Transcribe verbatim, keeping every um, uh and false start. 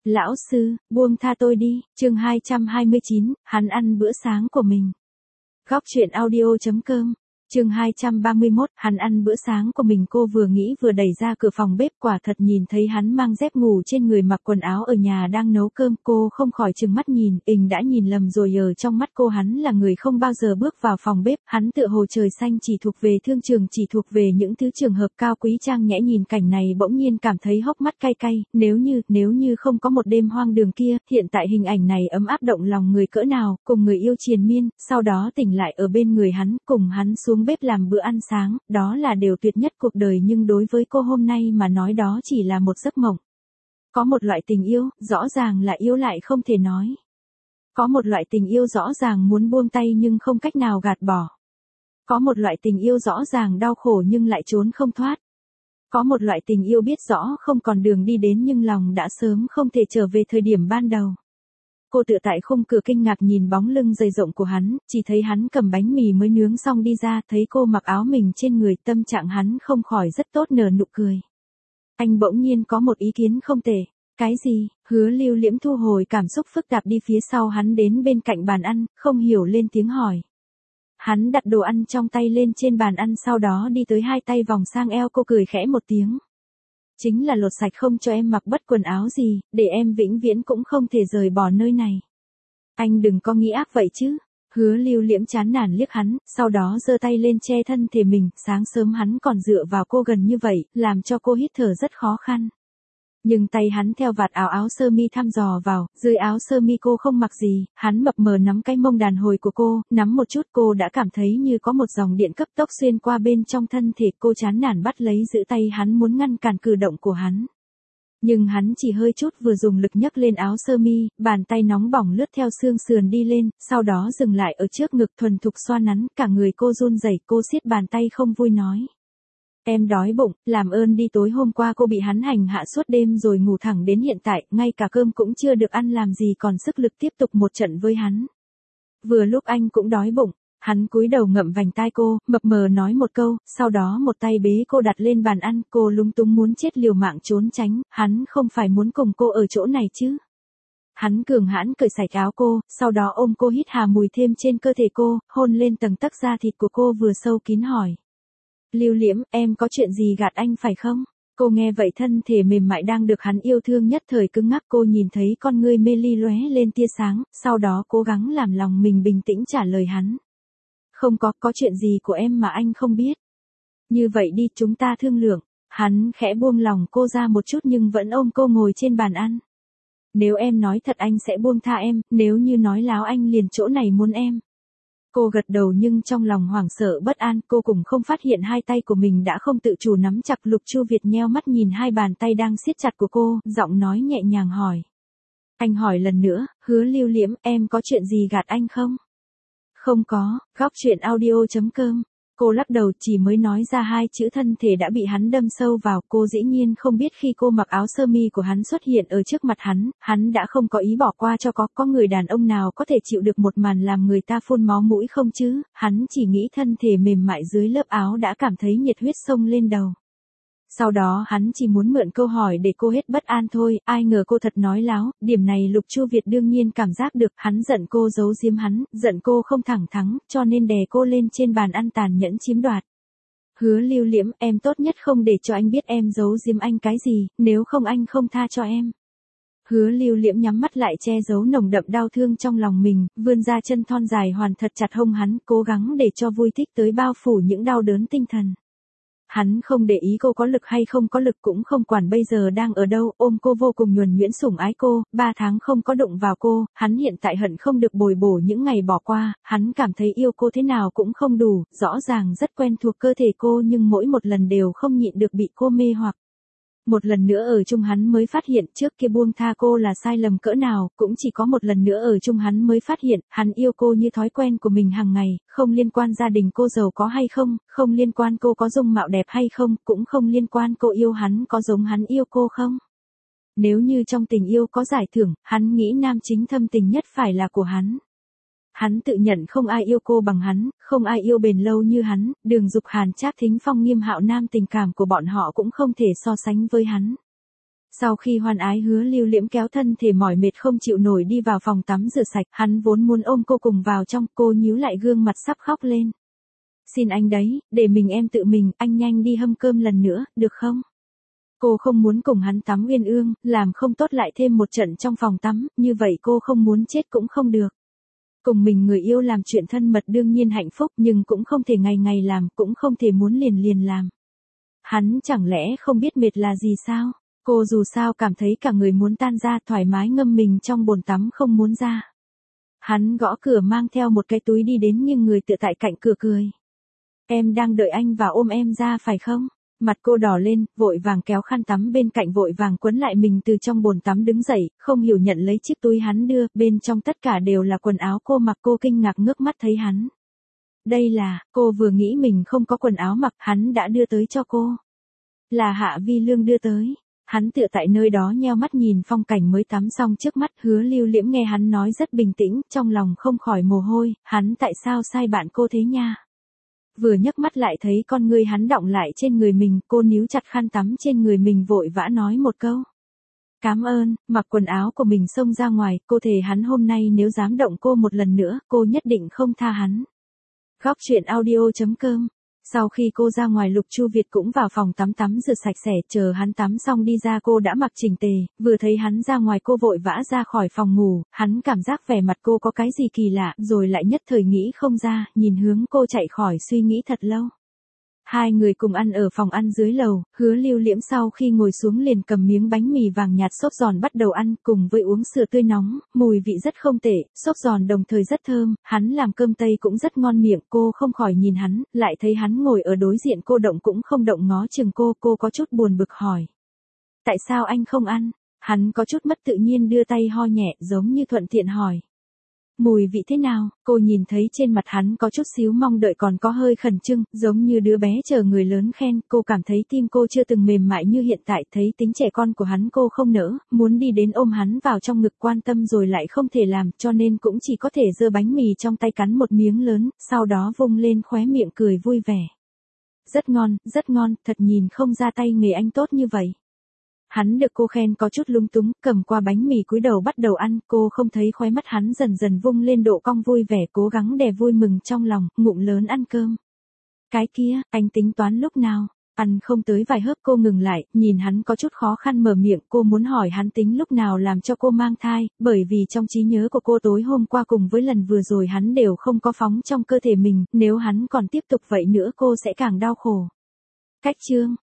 Lão sư, buông tha tôi đi, chương hai trăm hai mươi chín, hắn ăn bữa sáng của mình. Góc truyện audio.com, chương hai trăm ba mươi mốt, hắn ăn bữa sáng của mình. Cô vừa nghĩ vừa đẩy ra cửa phòng bếp, quả thật nhìn thấy hắn mang dép ngủ trên người, mặc quần áo ở nhà đang nấu cơm. Cô không khỏi trừng mắt nhìn, ình đã nhìn lầm rồi. Ở trong mắt cô, hắn là người không bao giờ bước vào phòng bếp, hắn tựa hồ trời xanh, chỉ thuộc về thương trường, chỉ thuộc về những thứ trường hợp cao quý trang nhã. Nhìn cảnh này bỗng nhiên cảm thấy hốc mắt cay cay, nếu như, nếu như không có một đêm hoang đường kia, hiện tại hình ảnh này ấm áp động lòng người cỡ nào, cùng người yêu triền miên, sau đó tỉnh lại ở bên người hắn, cùng hắn xuống bếp làm bữa ăn sáng, đó là điều tuyệt nhất cuộc đời. Nhưng đối với cô hôm nay mà nói, đó chỉ là một giấc mộng. Có một loại tình yêu, rõ ràng là yêu lại không thể nói. Có một loại tình yêu rõ ràng muốn buông tay nhưng không cách nào gạt bỏ. Có một loại tình yêu rõ ràng đau khổ nhưng lại trốn không thoát. Có một loại tình yêu biết rõ không còn đường đi đến nhưng lòng đã sớm không thể trở về thời điểm ban đầu. Cô tựa tại khung cửa kinh ngạc nhìn bóng lưng dày rộng của hắn, chỉ thấy hắn cầm bánh mì mới nướng xong đi ra, thấy cô mặc áo mình trên người, tâm trạng hắn không khỏi rất tốt, nở nụ cười. Anh bỗng nhiên có một ý kiến không tệ. Cái gì? Hứa Lưu Liễm thu hồi cảm xúc phức tạp đi phía sau hắn đến bên cạnh bàn ăn, không hiểu lên tiếng hỏi. Hắn đặt đồ ăn trong tay lên trên bàn ăn, sau đó đi tới hai tay vòng sang eo cô, cười khẽ một tiếng. Chính là lột sạch không cho em mặc bất quần áo gì, để em vĩnh viễn cũng không thể rời bỏ nơi này. Anh đừng có nghĩ ác vậy chứ. Hứa Lưu Liễm chán nản liếc hắn, sau đó giơ tay lên che thân thể mình. Sáng sớm hắn còn dựa vào cô gần như vậy, làm cho cô hít thở rất khó khăn. Nhưng tay hắn theo vạt áo áo sơ mi thăm dò vào, dưới áo sơ mi cô không mặc gì, hắn mập mờ nắm cái mông đàn hồi của cô, nắm một chút cô đã cảm thấy như có một dòng điện cấp tốc xuyên qua bên trong thân thể. Cô chán nản bắt lấy giữ tay hắn, muốn ngăn cản cử động của hắn. Nhưng hắn chỉ hơi chút vừa dùng lực nhấc lên áo sơ mi, bàn tay nóng bỏng lướt theo xương sườn đi lên, sau đó dừng lại ở trước ngực, thuần thục xoa nắn, cả người cô run rẩy. Cô siết bàn tay không vui nói. Em đói bụng, làm ơn đi, tối hôm qua cô bị hắn hành hạ suốt đêm rồi ngủ thẳng đến hiện tại, ngay cả cơm cũng chưa được ăn, làm gì còn sức lực tiếp tục một trận với hắn. Vừa lúc anh cũng đói bụng, hắn cúi đầu ngậm vành tai cô, mập mờ nói một câu, sau đó một tay bế cô đặt lên bàn ăn. Cô lúng túng muốn chết liều mạng trốn tránh, hắn không phải muốn cùng cô ở chỗ này chứ. Hắn cường hãn cởi sạch áo cô, sau đó ôm cô hít hà mùi thêm trên cơ thể cô, hôn lên tầng tấc da thịt của cô vừa sâu kín hỏi. Lưu Liễm, em có chuyện gì gạt anh phải không? Cô nghe vậy, thân thể mềm mại đang được hắn yêu thương nhất thời cứng ngắc. Cô nhìn thấy con ngươi mê ly lóe lên tia sáng, sau đó cố gắng làm lòng mình bình tĩnh trả lời hắn. Không có, có chuyện gì của em mà anh không biết. Như vậy đi, chúng ta thương lượng. Hắn khẽ buông lòng cô ra một chút nhưng vẫn ôm cô ngồi trên bàn ăn. Nếu em nói thật anh sẽ buông tha em, nếu như nói láo anh liền chỗ này muốn em. Cô gật đầu nhưng trong lòng hoảng sợ bất an. Cô cũng không phát hiện hai tay của mình đã không tự chủ nắm chặt. Lục Chu Việt nheo mắt nhìn hai bàn tay đang siết chặt của cô, giọng nói nhẹ nhàng hỏi. Anh hỏi lần nữa, Hứa Lưu Liễm, em có chuyện gì gạt anh không? Không có. Góc truyện audio.com. Cô lắc đầu, chỉ mới nói ra hai chữ thân thể đã bị hắn đâm sâu vào. Cô dĩ nhiên không biết khi cô mặc áo sơ mi của hắn xuất hiện ở trước mặt hắn, hắn đã không có ý bỏ qua cho. Có, có người đàn ông nào có thể chịu được một màn làm người ta phun máu mũi không chứ? Hắn chỉ nghĩ thân thể mềm mại dưới lớp áo đã cảm thấy nhiệt huyết sông lên đầu. Sau đó hắn chỉ muốn mượn câu hỏi để cô hết bất an thôi, ai ngờ cô thật nói láo. Điểm này Lục Chu Việt đương nhiên cảm giác được. Hắn giận cô giấu giếm hắn, giận cô không thẳng thắn, cho nên đè cô lên trên bàn ăn tàn nhẫn chiếm đoạt. Hứa Lưu Liễm, em tốt nhất không để cho anh biết em giấu giếm anh cái gì, nếu không anh không tha cho em. Hứa Lưu Liễm nhắm mắt lại che giấu nồng đậm đau thương trong lòng mình, vươn ra chân thon dài hoàn thật chặt hông hắn, cố gắng để cho vui thích tới bao phủ những đau đớn tinh thần. Hắn không để ý cô có lực hay không có lực, cũng không quản bây giờ đang ở đâu, ôm cô vô cùng nhuần nhuyễn sủng ái cô. Ba tháng không có đụng vào cô, hắn hiện tại hận không được bồi bổ những ngày bỏ qua. Hắn cảm thấy yêu cô thế nào cũng không đủ, rõ ràng rất quen thuộc cơ thể cô nhưng mỗi một lần đều không nhịn được bị cô mê hoặc. Một lần nữa ở chung hắn mới phát hiện trước kia buông tha cô là sai lầm cỡ nào, cũng chỉ có một lần nữa ở chung hắn mới phát hiện, hắn yêu cô như thói quen của mình hàng ngày, không liên quan gia đình cô giàu có hay không, không liên quan cô có dung mạo đẹp hay không, cũng không liên quan cô yêu hắn có giống hắn yêu cô không. Nếu như trong tình yêu có giải thưởng, hắn nghĩ nam chính thâm tình nhất phải là của hắn. Hắn tự nhận không ai yêu cô bằng hắn, không ai yêu bền lâu như hắn, Đường Dục Hàn, Trác Thính Phong, Nghiêm Hạo Nam, tình cảm của bọn họ cũng không thể so sánh với hắn. Sau khi hoan ái Hứa Lưu Liễm kéo thân thể mỏi mệt không chịu nổi đi vào phòng tắm rửa sạch, hắn vốn muốn ôm cô cùng vào trong, cô nhíu lại gương mặt sắp khóc lên. Xin anh đấy, để mình em tự mình, anh nhanh đi hâm cơm lần nữa, được không? Cô không muốn cùng hắn tắm uyên ương, làm không tốt lại thêm một trận trong phòng tắm, như vậy cô không muốn chết cũng không được. Cùng mình người yêu làm chuyện thân mật đương nhiên hạnh phúc nhưng cũng không thể ngày ngày làm, cũng không thể muốn liền liền làm. Hắn chẳng lẽ không biết mệt là gì sao? Cô dù sao cảm thấy cả người muốn tan ra, thoải mái ngâm mình trong bồn tắm không muốn ra. Hắn gõ cửa mang theo một cái túi đi đến nhưng người tựa tại cạnh cửa cười. Em đang đợi anh và ôm em ra phải không? Mặt cô đỏ lên, vội vàng kéo khăn tắm bên cạnh vội vàng quấn lại mình từ trong bồn tắm đứng dậy, không hiểu nhận lấy chiếc túi hắn đưa, bên trong tất cả đều là quần áo cô mặc. Cô kinh ngạc ngước mắt thấy hắn. Đây là, cô vừa nghĩ mình không có quần áo mặc, hắn đã đưa tới cho cô. Là Hạ Vi Lương đưa tới. Hắn tựa tại nơi đó nheo mắt nhìn phong cảnh mới tắm xong trước mắt. Hứa Lưu Liễm nghe hắn nói rất bình tĩnh, trong lòng không khỏi mồ hôi, hắn tại sao sai bạn cô thế nha? Vừa nhấc mắt lại thấy con ngươi hắn đọng lại trên người mình, cô níu chặt khăn tắm trên người mình vội vã nói một câu. Cảm ơn, mặc quần áo của mình xông ra ngoài, cô thề hắn hôm nay nếu dám động cô một lần nữa, cô nhất định không tha hắn. Góc truyện audio chấm com. Sau khi cô ra ngoài Lục Chu Việt cũng vào phòng tắm tắm rửa sạch sẽ, chờ hắn tắm xong đi ra cô đã mặc chỉnh tề, vừa thấy hắn ra ngoài cô vội vã ra khỏi phòng ngủ, hắn cảm giác vẻ mặt cô có cái gì kỳ lạ, rồi lại nhất thời nghĩ không ra, nhìn hướng cô chạy khỏi suy nghĩ thật lâu. Hai người cùng ăn ở phòng ăn dưới lầu, Hứa Lưu Liễm sau khi ngồi xuống liền cầm miếng bánh mì vàng nhạt xốp giòn bắt đầu ăn, cùng với uống sữa tươi nóng, mùi vị rất không tệ, xốp giòn đồng thời rất thơm, hắn làm cơm Tây cũng rất ngon miệng, cô không khỏi nhìn hắn, lại thấy hắn ngồi ở đối diện cô động cũng không động ngó chừng cô, cô có chút buồn bực hỏi. Tại sao anh không ăn? Hắn có chút mất tự nhiên đưa tay ho nhẹ giống như thuận tiện hỏi. Mùi vị thế nào? Cô nhìn thấy trên mặt hắn có chút xíu mong đợi còn có hơi khẩn trương, giống như đứa bé chờ người lớn khen, cô cảm thấy tim cô chưa từng mềm mại như hiện tại, thấy tính trẻ con của hắn cô không nỡ, muốn đi đến ôm hắn vào trong ngực quan tâm rồi lại không thể làm, cho nên cũng chỉ có thể giơ bánh mì trong tay cắn một miếng lớn, sau đó vung lên khóe miệng cười vui vẻ. Rất ngon, rất ngon, thật nhìn không ra tay nghề anh tốt như vậy. Hắn được cô khen có chút lung túng, cầm qua bánh mì cúi đầu bắt đầu ăn, cô không thấy khóe mắt hắn dần dần vung lên độ cong vui vẻ, cố gắng đè vui mừng trong lòng, ngụm lớn ăn cơm. Cái kia, anh tính toán lúc nào? Ăn không tới vài hớp cô ngừng lại, nhìn hắn có chút khó khăn mở miệng, cô muốn hỏi hắn tính lúc nào làm cho cô mang thai, bởi vì trong trí nhớ của cô tối hôm qua cùng với lần vừa rồi hắn đều không có phóng trong cơ thể mình, nếu hắn còn tiếp tục vậy nữa cô sẽ càng đau khổ. Cách chương